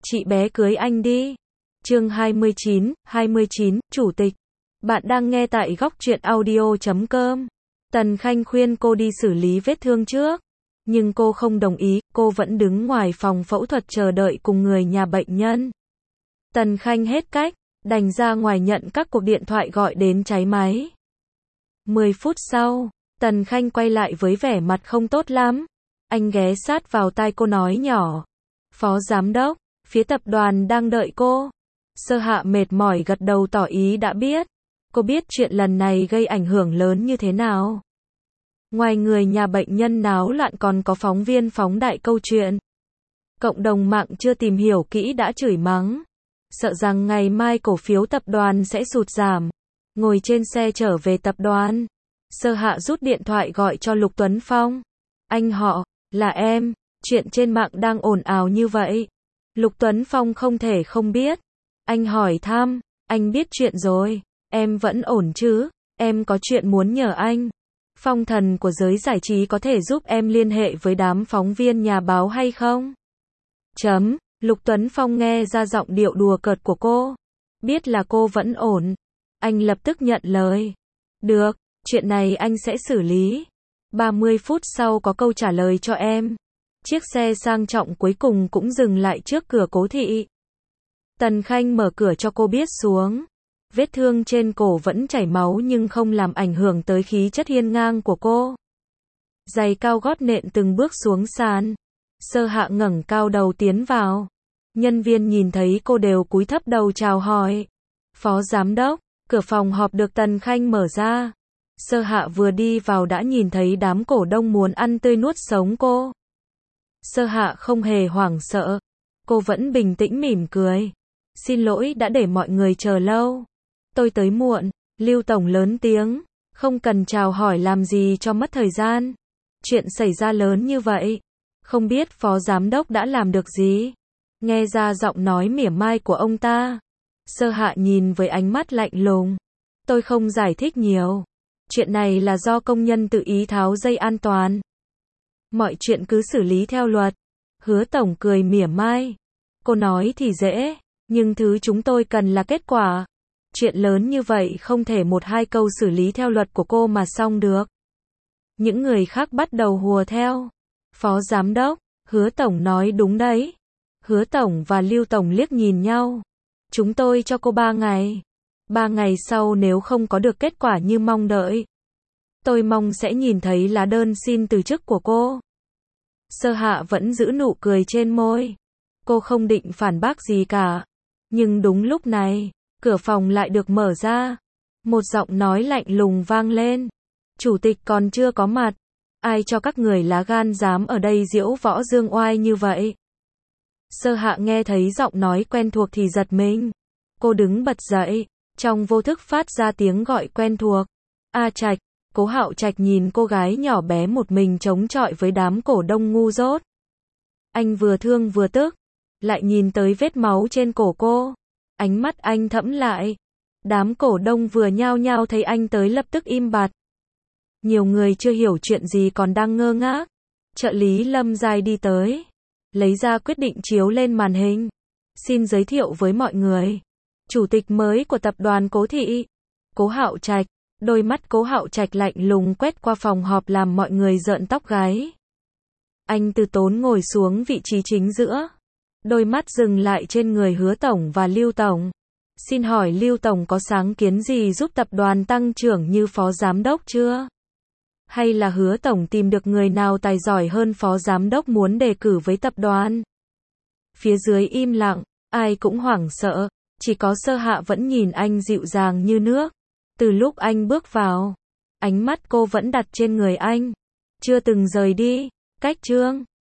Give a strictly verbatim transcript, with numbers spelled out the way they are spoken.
chị bé cưới anh đi. Chương hai mươi chín, hai mươi chín, Chủ tịch. Bạn đang nghe tại góc truyện audio chấm com. Tần Khanh khuyên cô đi xử lý vết thương trước. Nhưng cô không đồng ý, cô vẫn đứng ngoài phòng phẫu thuật chờ đợi cùng người nhà bệnh nhân. Tần Khanh hết cách, đành ra ngoài nhận các cuộc điện thoại gọi đến cháy máy. mười phút sau, Tần Khanh quay lại với vẻ mặt không tốt lắm. Anh ghé sát vào tai cô nói nhỏ. Phó giám đốc, phía tập đoàn đang đợi cô. Sơ Hạ mệt mỏi gật đầu tỏ ý đã biết. Cô biết chuyện lần này gây ảnh hưởng lớn như thế nào. Ngoài người nhà bệnh nhân náo loạn còn có phóng viên phóng đại câu chuyện. Cộng đồng mạng chưa tìm hiểu kỹ đã chửi mắng. Sợ rằng ngày mai cổ phiếu tập đoàn sẽ sụt giảm. Ngồi trên xe trở về tập đoàn. Sơ Hạ rút điện thoại gọi cho Lục Tuấn Phong. Anh họ, là em, chuyện trên mạng đang ồn ào như vậy. Lục Tuấn Phong không thể không biết. Anh hỏi thăm, anh biết chuyện rồi, em vẫn ổn chứ, em có chuyện muốn nhờ anh. Phong thần của giới giải trí có thể giúp em liên hệ với đám phóng viên nhà báo hay không? Chấm, Lục Tuấn Phong nghe ra giọng điệu đùa cợt của cô. Biết là cô vẫn ổn. Anh lập tức nhận lời. Được, chuyện này anh sẽ xử lý. ba mươi phút sau có câu trả lời cho em. Chiếc xe sang trọng cuối cùng cũng dừng lại trước cửa Cố thị. Tần Khanh mở cửa cho cô biết xuống. Vết thương trên cổ vẫn chảy máu nhưng không làm ảnh hưởng tới khí chất hiên ngang của cô. Giày cao gót nện từng bước xuống sàn. Sơ Hạ ngẩng cao đầu tiến vào. Nhân viên nhìn thấy cô đều cúi thấp đầu chào hỏi. Phó giám đốc, cửa phòng họp được Tần Khanh mở ra. Sơ Hạ vừa đi vào đã nhìn thấy đám cổ đông muốn ăn tươi nuốt sống cô. Sơ Hạ không hề hoảng sợ. Cô vẫn bình tĩnh mỉm cười. Xin lỗi đã để mọi người chờ lâu. Tôi tới muộn. Lưu Tổng lớn tiếng. Không cần chào hỏi làm gì cho mất thời gian. Chuyện xảy ra lớn như vậy. Không biết phó giám đốc đã làm được gì. Nghe ra giọng nói mỉa mai của ông ta. Sơ Hạ nhìn với ánh mắt lạnh lùng. Tôi không giải thích nhiều. Chuyện này là do công nhân tự ý tháo dây an toàn. Mọi chuyện cứ xử lý theo luật. Hứa Tổng cười mỉa mai. Cô nói thì dễ, nhưng thứ chúng tôi cần là kết quả. Chuyện lớn như vậy không thể một hai câu xử lý theo luật của cô mà xong được. Những người khác bắt đầu hùa theo. Phó giám đốc, Hứa Tổng nói đúng đấy. Hứa Tổng và Lưu Tổng liếc nhìn nhau. Chúng tôi cho cô ba ngày. Ba ngày sau nếu không có được kết quả như mong đợi, tôi mong sẽ nhìn thấy lá đơn xin từ chức của cô. Sơ Hạ vẫn giữ nụ cười trên môi. Cô không định phản bác gì cả. Nhưng đúng lúc này, cửa phòng lại được mở ra. Một giọng nói lạnh lùng vang lên. Chủ tịch còn chưa có mặt. Ai cho các người lá gan dám ở đây diễu võ dương oai như vậy? Sơ Hạ nghe thấy giọng nói quen thuộc thì giật mình. Cô đứng bật dậy. Trong vô thức phát ra tiếng gọi quen thuộc. A Trạch. Cố Hạo Trạch nhìn cô gái nhỏ bé một mình chống chọi với đám cổ đông ngu dốt. Anh vừa thương vừa tức. Lại nhìn tới vết máu trên cổ cô. Ánh mắt anh thẫm lại. Đám cổ đông vừa nhao nhao thấy anh tới lập tức im bặt. Nhiều người chưa hiểu chuyện gì còn đang ngơ ngác. Trợ lý Lâm Giai đi tới. Lấy ra quyết định chiếu lên màn hình. Xin giới thiệu với mọi người. Chủ tịch mới của tập đoàn Cố thị. Cố Hạo Trạch. Đôi mắt Cố Hạo Trạch lạnh lùng quét qua phòng họp làm mọi người rợn tóc gáy. Anh từ tốn ngồi xuống vị trí chính giữa. Đôi mắt dừng lại trên người Hứa Tổng và Lưu Tổng. Xin hỏi Lưu Tổng có sáng kiến gì giúp tập đoàn tăng trưởng như phó giám đốc chưa? Hay là Hứa Tổng tìm được người nào tài giỏi hơn phó giám đốc muốn đề cử với tập đoàn? Phía dưới im lặng, ai cũng hoảng sợ. Chỉ có Sơ Hạ vẫn nhìn anh dịu dàng như nước. Từ lúc anh bước vào, ánh mắt cô vẫn đặt trên người anh. Chưa từng rời đi. Cách chương